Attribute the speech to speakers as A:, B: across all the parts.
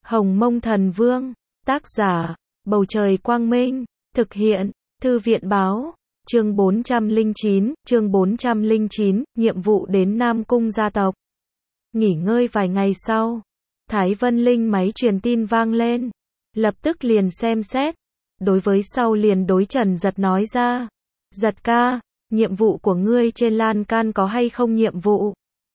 A: Hồng Mông Thần Vương, tác giả, Bầu Trời Quang Minh, thực hiện, Thư viện Báo, chương 409, nhiệm vụ đến Nam Cung gia tộc. Nghỉ ngơi vài ngày sau, Thái Vân Linh máy truyền tin vang lên, lập tức liền xem xét, đối với sau liền đối Trần Giật nói ra, Giật ca, nhiệm vụ của ngươi trên lan can có hay không nhiệm vụ?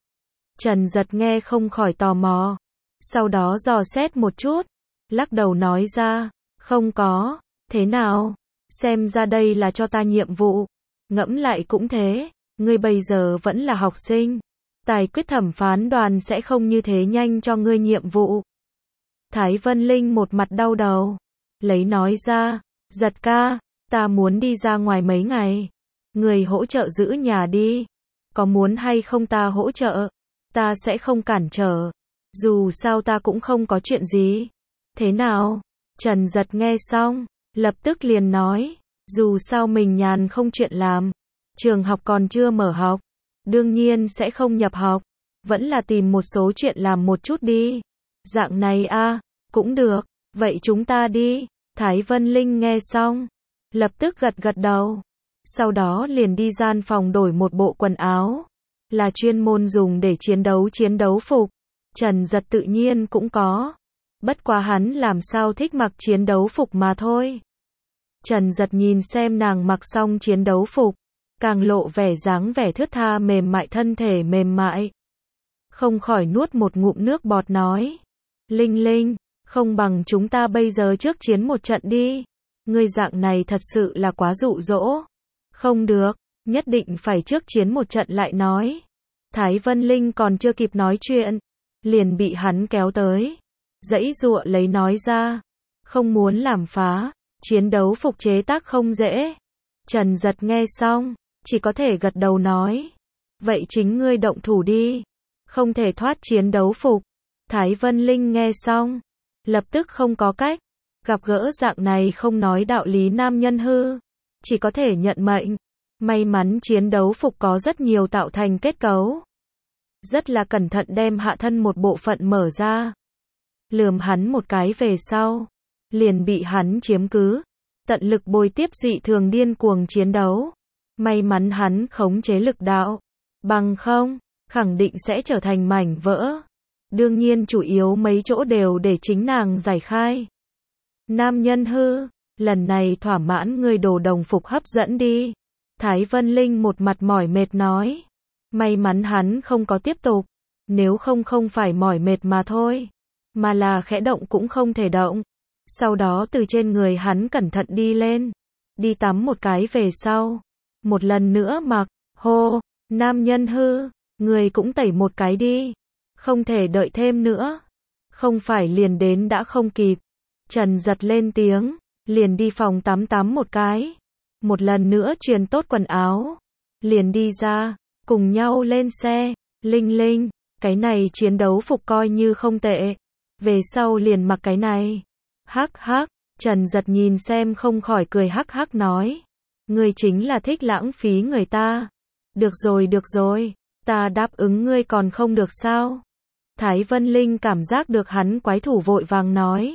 A: Trần Giật nghe không khỏi tò mò, sau đó dò xét một chút, lắc đầu nói ra, không có, thế nào? Xem ra đây là cho ta nhiệm vụ. Ngẫm lại cũng thế, ngươi bây giờ vẫn là học sinh, tài quyết thẩm phán đoàn sẽ không như thế nhanh cho ngươi nhiệm vụ. Thái Vân Linh một mặt đau đầu, lấy nói ra, Giật ca, ta muốn đi ra ngoài mấy ngày, người hỗ trợ giữ nhà đi, có muốn hay không ta hỗ trợ, ta sẽ không cản trở, dù sao ta cũng không có chuyện gì. Thế nào? Trần Giật nghe xong, lập tức liền nói, dù sao mình nhàn không chuyện làm, trường học còn chưa mở học, đương nhiên sẽ không nhập học, vẫn là tìm một số chuyện làm một chút đi. Dạng này a, cũng được, vậy chúng ta đi. Thái Vân Linh nghe xong, lập tức gật gật đầu, sau đó liền đi gian phòng đổi một bộ quần áo, là chuyên môn dùng để chiến đấu phục. Trần Giật tự nhiên cũng có, bất quá hắn làm sao thích mặc chiến đấu phục mà thôi. Trần Giật nhìn xem nàng mặc xong chiến đấu phục, càng lộ vẻ dáng vẻ thướt tha mềm mại, thân thể mềm mại, không khỏi nuốt một ngụm nước bọt nói, Linh Linh, không bằng chúng ta bây giờ trước chiến một trận đi, ngươi dạng này thật sự là quá dụ dỗ. Không được, nhất định phải trước chiến một trận lại nói. Thái Vân Linh còn chưa kịp nói chuyện, liền bị hắn kéo tới, giãy giụa lấy nói ra, không muốn làm phá, chiến đấu phục chế tác không dễ. Trần Giật nghe xong, chỉ có thể gật đầu nói, vậy chính ngươi động thủ đi, không thể thoát chiến đấu phục. Thái Vân Linh nghe xong, lập tức không có cách, gặp gỡ dạng này không nói đạo lý nam nhân hư, chỉ có thể nhận mệnh. May mắn chiến đấu phục có rất nhiều tạo thành kết cấu, rất là cẩn thận đem hạ thân một bộ phận mở ra, lườm hắn một cái về sau, liền bị hắn chiếm cứ, tận lực bồi tiếp dị thường điên cuồng chiến đấu. May mắn hắn khống chế lực đạo, bằng không, khẳng định sẽ trở thành mảnh vỡ. Đương nhiên chủ yếu mấy chỗ đều để chính nàng giải khai. Nam nhân hư, lần này thỏa mãn người đồ đồng phục hấp dẫn đi. Thái Vân Linh một mặt mỏi mệt nói. May mắn hắn không có tiếp tục, nếu không không phải mỏi mệt mà thôi, mà là khẽ động cũng không thể động. Sau đó từ trên người hắn cẩn thận đi lên, đi tắm một cái về sau, một lần nữa mặc, hô, nam nhân hư, người cũng tẩy một cái đi, không thể đợi thêm nữa, không phải liền đến đã không kịp. Trần Giật lên tiếng, liền đi phòng tắm một cái, một lần nữa truyền tốt quần áo, liền đi ra, cùng nhau lên xe. Linh Linh, cái này chiến đấu phục coi như không tệ, về sau liền mặc cái này. Hắc hắc, Trần Giật nhìn xem không khỏi cười hắc hắc nói, ngươi chính là thích lãng phí người ta. Được rồi, ta đáp ứng ngươi còn không được sao? Thái Vân Linh cảm giác được hắn quái thủ vội vàng nói,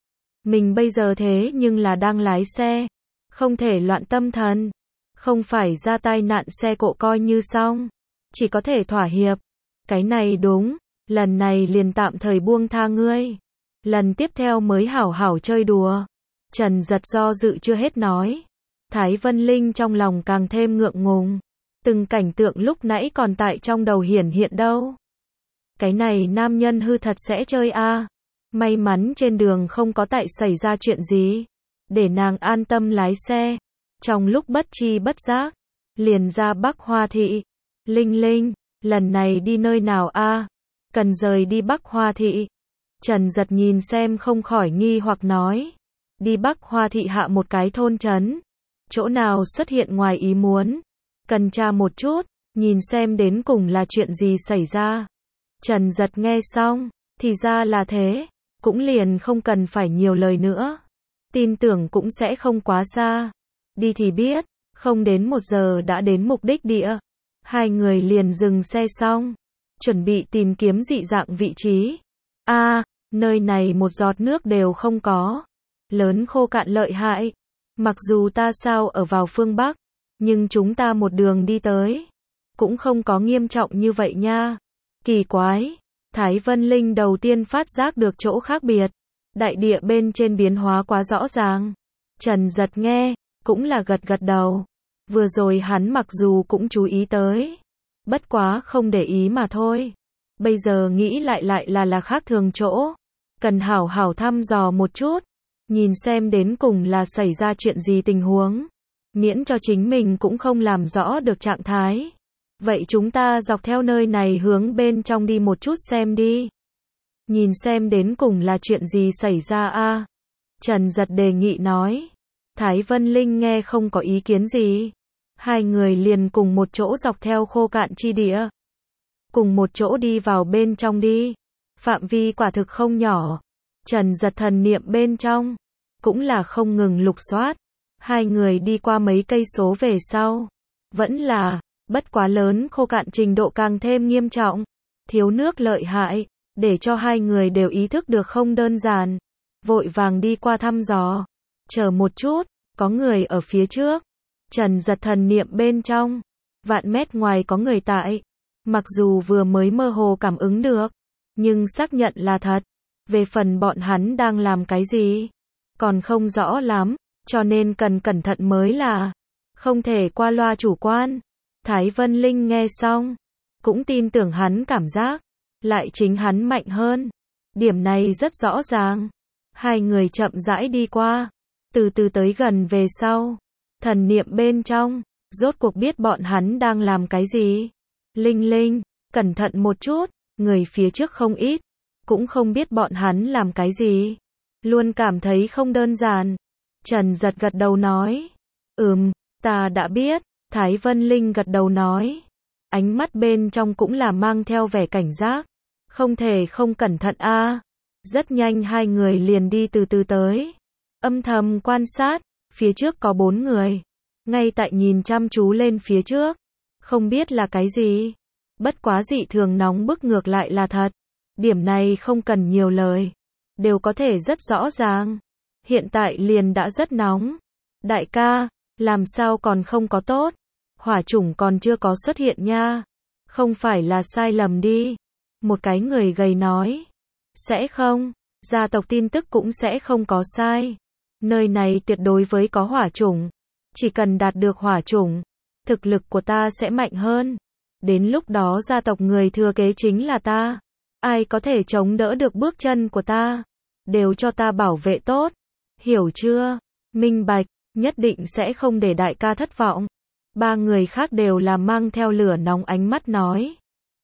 A: mình bây giờ thế nhưng là đang lái xe, không thể loạn tâm thần, không phải ra tai nạn xe cộ coi như xong, chỉ có thể thỏa hiệp. Cái này đúng, lần này liền tạm thời buông tha ngươi, lần tiếp theo mới hảo hảo chơi đùa. Trần Giật do dự chưa hết nói, Thái Vân Linh trong lòng càng thêm ngượng ngùng, từng cảnh tượng lúc nãy còn tại trong đầu hiển hiện đâu. Cái này nam nhân hư thật sẽ chơi a. May mắn trên đường không có xảy ra chuyện gì, để nàng an tâm lái xe. Trong lúc bất tri bất giác, liền ra Bắc Hoa Thị. Linh Linh, lần này đi nơi nào a? Cần rời đi Bắc Hoa Thị. Trần Giật nhìn xem không khỏi nghi hoặc nói, đi Bắc Hoa Thị hạ một cái thôn trấn, chỗ nào xuất hiện ngoài ý muốn, cần tra một chút, nhìn xem đến cùng là chuyện gì xảy ra. Trần Giật nghe xong, thì ra là thế, cũng liền không cần phải nhiều lời nữa, tin tưởng cũng sẽ không quá xa, đi thì biết. Không đến 1 giờ đã đến mục đích địa, hai người liền dừng xe xong, chuẩn bị tìm kiếm dị dạng vị trí. Nơi này một giọt nước đều không có. Lớn khô cạn lợi hại. Mặc dù ta sao ở vào phương Bắc, nhưng chúng ta một đường đi tới. Cũng không có nghiêm trọng như vậy nha. Kỳ quái. Thái Vân Linh đầu tiên phát giác được chỗ khác biệt. Đại địa bên trên biến hóa quá rõ ràng. Trần Giật nghe, cũng là gật gật đầu. Vừa rồi hắn mặc dù cũng chú ý tới. Bất quá không để ý mà thôi. Bây giờ nghĩ lại là khác thường chỗ. Cần hảo hảo thăm dò một chút. Nhìn xem đến cùng là xảy ra chuyện gì tình huống. Miễn cho chính mình cũng không làm rõ được trạng thái. Vậy chúng ta dọc theo nơi này hướng bên trong đi một chút xem đi. Nhìn xem đến cùng là chuyện gì xảy ra a. Trần Giật đề nghị nói. Thái Vân Linh nghe không có ý kiến gì. Hai người liền cùng một chỗ dọc theo khô cạn chi địa. Cùng một chỗ đi vào bên trong đi. Phạm vi quả thực không nhỏ. Trần Giật thần niệm bên trong. Cũng là không ngừng lục soát. Hai người đi qua mấy cây số về sau. Vẫn là, bất quá lớn khô cạn trình độ càng thêm nghiêm trọng. Thiếu nước lợi hại. Để cho hai người đều ý thức được không đơn giản. Vội vàng đi qua thăm dò. Chờ một chút, có người ở phía trước. Trần Giật thần niệm bên trong. Vạn mét ngoài có người tại. Mặc dù vừa mới mơ hồ cảm ứng được. Nhưng xác nhận là thật. Về phần bọn hắn đang làm cái gì? Còn không rõ lắm. Cho nên cần cẩn thận mới là. Không thể qua loa chủ quan. Thái Vân Linh nghe xong. Cũng tin tưởng hắn cảm giác. Lại chính hắn mạnh hơn. Điểm này rất rõ ràng. Hai người chậm rãi đi qua. Từ từ tới gần về sau. Thần niệm bên trong. Rốt cuộc biết bọn hắn đang làm cái gì. Linh Linh, cẩn thận một chút. Người phía trước không ít. Cũng không biết bọn hắn làm cái gì. Luôn cảm thấy không đơn giản. Trần Giật gật đầu nói. Ta đã biết. Thái Vân Linh gật đầu nói. Ánh mắt bên trong cũng là mang theo vẻ cảnh giác. Không thể không cẩn thận a. Rất nhanh hai người liền đi từ từ tới. Âm thầm quan sát. Phía trước có 4 người. Ngay tại nhìn chăm chú lên phía trước. Không biết là cái gì. Bất quá dị thường nóng bức ngược lại là thật. Điểm này không cần nhiều lời. Đều có thể rất rõ ràng. Hiện tại liền đã rất nóng. Đại ca, làm sao còn không có tốt. Hỏa chủng còn chưa có xuất hiện nha. Không phải là sai lầm đi. Một cái người gầy nói. Sẽ không. Gia tộc tin tức cũng sẽ không có sai. Nơi này tuyệt đối với có hỏa chủng. Chỉ cần đạt được hỏa chủng. Thực lực của ta sẽ mạnh hơn. Đến lúc đó gia tộc người thừa kế chính là ta. Ai có thể chống đỡ được bước chân của ta. Đều cho ta bảo vệ tốt. Hiểu chưa? Minh bạch. Nhất định sẽ không để đại ca thất vọng. 3 người khác đều là mang theo lửa nóng ánh mắt nói.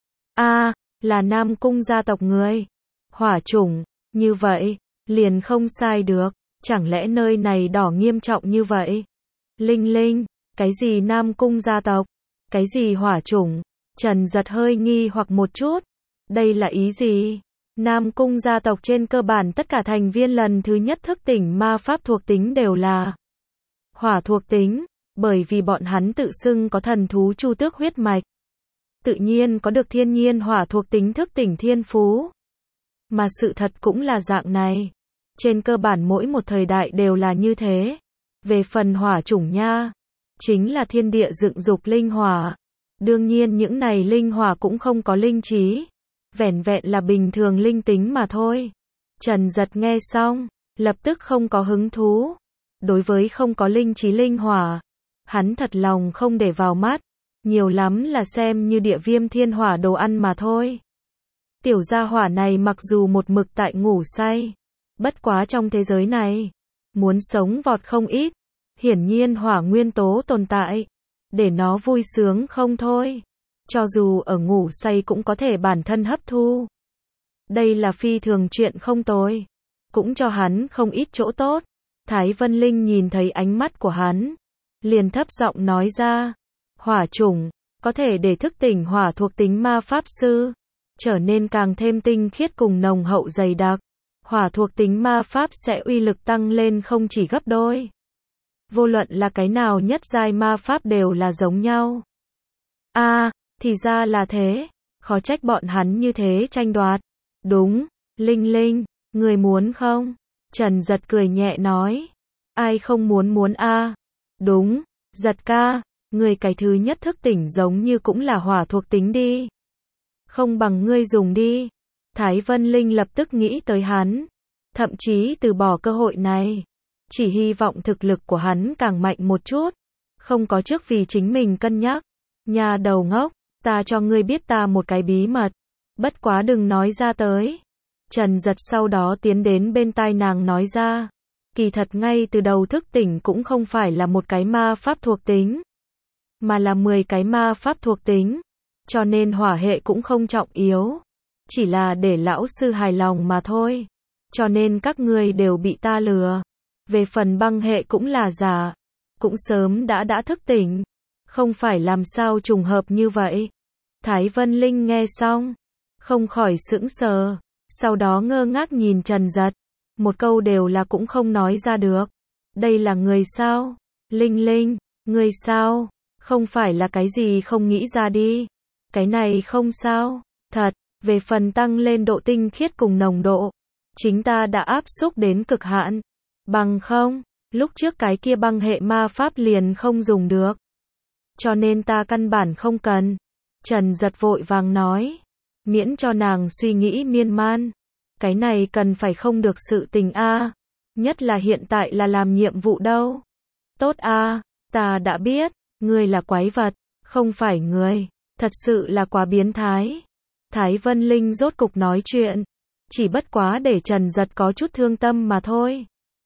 A: Là Nam Cung gia tộc người. Hỏa chủng. Như vậy. Liền không sai được. Chẳng lẽ nơi này đỏ nghiêm trọng như vậy? Linh Linh. Cái gì Nam Cung gia tộc? Cái gì hỏa chủng? Trần Giật hơi nghi hoặc một chút. Đây là ý gì? Nam Cung gia tộc trên cơ bản tất cả thành viên lần thứ nhất thức tỉnh ma pháp thuộc tính đều là hỏa thuộc tính, bởi vì bọn hắn tự xưng có thần thú chu tước huyết mạch. Tự nhiên có được thiên nhiên hỏa thuộc tính thức tỉnh thiên phú. Mà sự thật cũng là dạng này. Trên cơ bản mỗi một thời đại đều là như thế. Về phần hỏa chủng nha, chính là thiên địa dựng dục linh hỏa. Đương nhiên những này linh hỏa cũng không có linh trí. Vẻn vẹn là bình thường linh tính mà thôi. Trần Giật nghe xong, lập tức không có hứng thú. Đối với không có linh trí linh hỏa, hắn thật lòng không để vào mắt. Nhiều lắm là xem như địa viêm thiên hỏa đồ ăn mà thôi. Tiểu gia hỏa này mặc dù một mực tại ngủ say. Bất quá trong thế giới này, muốn sống vọt không ít. Hiển nhiên hỏa nguyên tố tồn tại. Để nó vui sướng không thôi. Cho dù ở ngủ say cũng có thể bản thân hấp thu. Đây là phi thường chuyện không tồi. Cũng cho hắn không ít chỗ tốt. Thái Vân Linh nhìn thấy ánh mắt của hắn. Liền thấp giọng nói ra. Hỏa chủng, có thể để thức tỉnh hỏa thuộc tính ma pháp sư. Trở nên càng thêm tinh khiết cùng nồng hậu dày đặc. Hỏa thuộc tính ma pháp sẽ uy lực tăng lên không chỉ gấp đôi. Vô luận là cái nào nhất giai ma pháp đều là giống nhau. Thì ra là thế. Khó trách bọn hắn như thế tranh đoạt. Đúng, Linh Linh, Người muốn không? Trần Giật cười nhẹ nói. Ai không muốn a? Đúng, Giật ca, người cái thứ nhất thức tỉnh giống như cũng là hỏa thuộc tính đi. Không bằng ngươi dùng đi. Thái Vân Linh lập tức nghĩ tới hắn, thậm chí từ bỏ cơ hội này. Chỉ hy vọng thực lực của hắn càng mạnh một chút, không có trước vì chính mình cân nhắc. Nhà đầu ngốc, ta cho ngươi biết ta một cái bí mật, bất quá đừng nói ra tới. Trần Giật sau đó tiến đến bên tai nàng nói ra. Kỳ thật ngay từ đầu thức tỉnh cũng không phải là một cái ma pháp thuộc tính, mà là 10 cái ma pháp thuộc tính, cho nên hỏa hệ cũng không trọng yếu, chỉ là để lão sư hài lòng mà thôi. Cho nên các ngươi đều bị ta lừa. Về phần băng hệ cũng là giả, cũng sớm đã thức tỉnh, không phải làm sao trùng hợp như vậy. Thái Vân Linh nghe xong, không khỏi sững sờ, sau đó ngơ ngác nhìn Trần Giật, một câu đều là cũng không nói ra được. Đây là người sao? Linh Linh, người sao? Không phải là cái gì không nghĩ ra đi. Cái này không sao, thật, về phần tăng lên độ tinh khiết cùng nồng độ, chính ta đã áp xúc đến cực hạn. Bằng không, lúc trước cái kia băng hệ ma pháp liền không dùng được. Cho nên ta căn bản không cần. Trần Giật vội vàng nói, miễn cho nàng suy nghĩ miên man. Cái này cần phải không được sự tình a, nhất là hiện tại là làm nhiệm vụ đâu. Tốt a, ta đã biết, ngươi là quái vật, không phải người, thật sự là quá biến thái. Thái Vân Linh rốt cục nói chuyện, chỉ bất quá để Trần Giật có chút thương tâm mà thôi.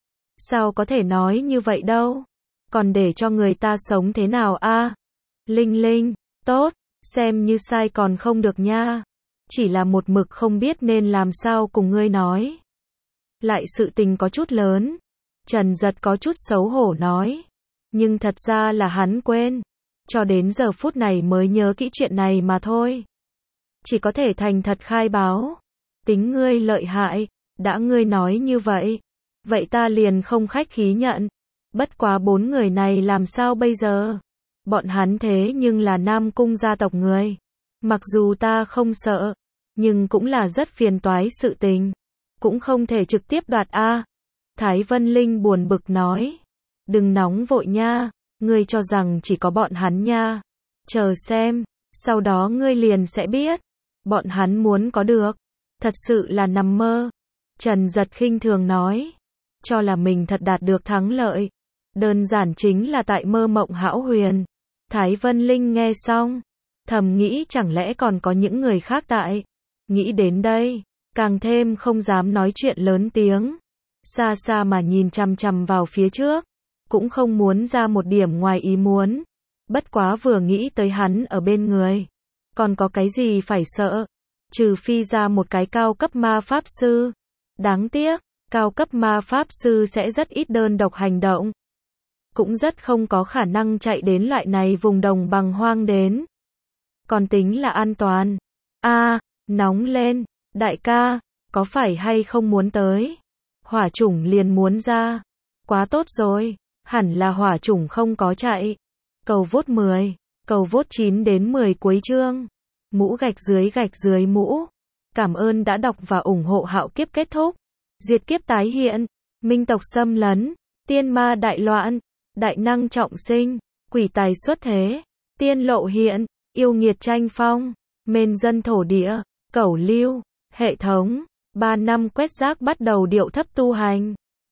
A: Sao có thể nói như vậy đâu, còn để cho người ta sống thế nào a? Linh Linh, tốt, xem như sai còn không được nha. Chỉ là một mực không biết nên làm sao cùng ngươi nói. Lại sự tình có chút lớn. Trần Giật có chút xấu hổ nói. Nhưng thật ra là hắn quên. Cho đến giờ phút này mới nhớ kỹ chuyện này mà thôi. Chỉ có thể thành thật khai báo. Tính ngươi lợi hại, đã ngươi nói như vậy. Vậy ta liền không khách khí nhận. Bất quá 4 người này làm sao bây giờ? Bọn hắn thế nhưng là Nam Cung gia tộc người. Mặc dù ta không sợ, nhưng cũng là rất phiền toái sự tình. Cũng không thể trực tiếp đoạt a. Thái Vân Linh buồn bực nói. Đừng nóng vội nha, ngươi cho rằng chỉ có bọn hắn nha. Chờ xem, sau đó ngươi liền sẽ biết. Bọn hắn muốn có được, thật sự là nằm mơ. Trần Giật khinh thường nói. Cho là mình thật đạt được thắng lợi. Đơn giản chính là tại mơ mộng hão huyền. Thái Vân Linh nghe xong, thầm nghĩ chẳng lẽ còn có những người khác tại. Nghĩ đến đây, càng thêm không dám nói chuyện lớn tiếng. Xa xa mà nhìn chằm chằm vào phía trước, cũng không muốn ra một điểm ngoài ý muốn. Bất quá vừa nghĩ tới hắn ở bên người, còn có cái gì phải sợ, trừ phi ra một cái cao cấp ma pháp sư. Đáng tiếc, cao cấp ma pháp sư sẽ rất ít đơn độc hành động, cũng rất không có khả năng chạy đến loại này vùng đồng bằng hoang đến. Còn tính là an toàn. A, nóng lên, đại ca, có phải hay không muốn tới? Hỏa chủng liền muốn ra. Quá tốt rồi, hẳn là hỏa chủng không có chạy. Cầu vote 10, cầu vote 9 đến 10 cuối chương. Mũ gạch dưới mũ. Cảm ơn đã đọc và ủng hộ Hạo Kiếp kết thúc. Diệt kiếp tái hiện, minh tộc xâm lấn, tiên ma đại loạn, đại năng trọng sinh, quỷ tài xuất thế, tiên lộ hiện, yêu nghiệt tranh phong, mên dân thổ địa, cẩu lưu, hệ thống, 3 năm quét rác bắt đầu điệu thấp tu hành.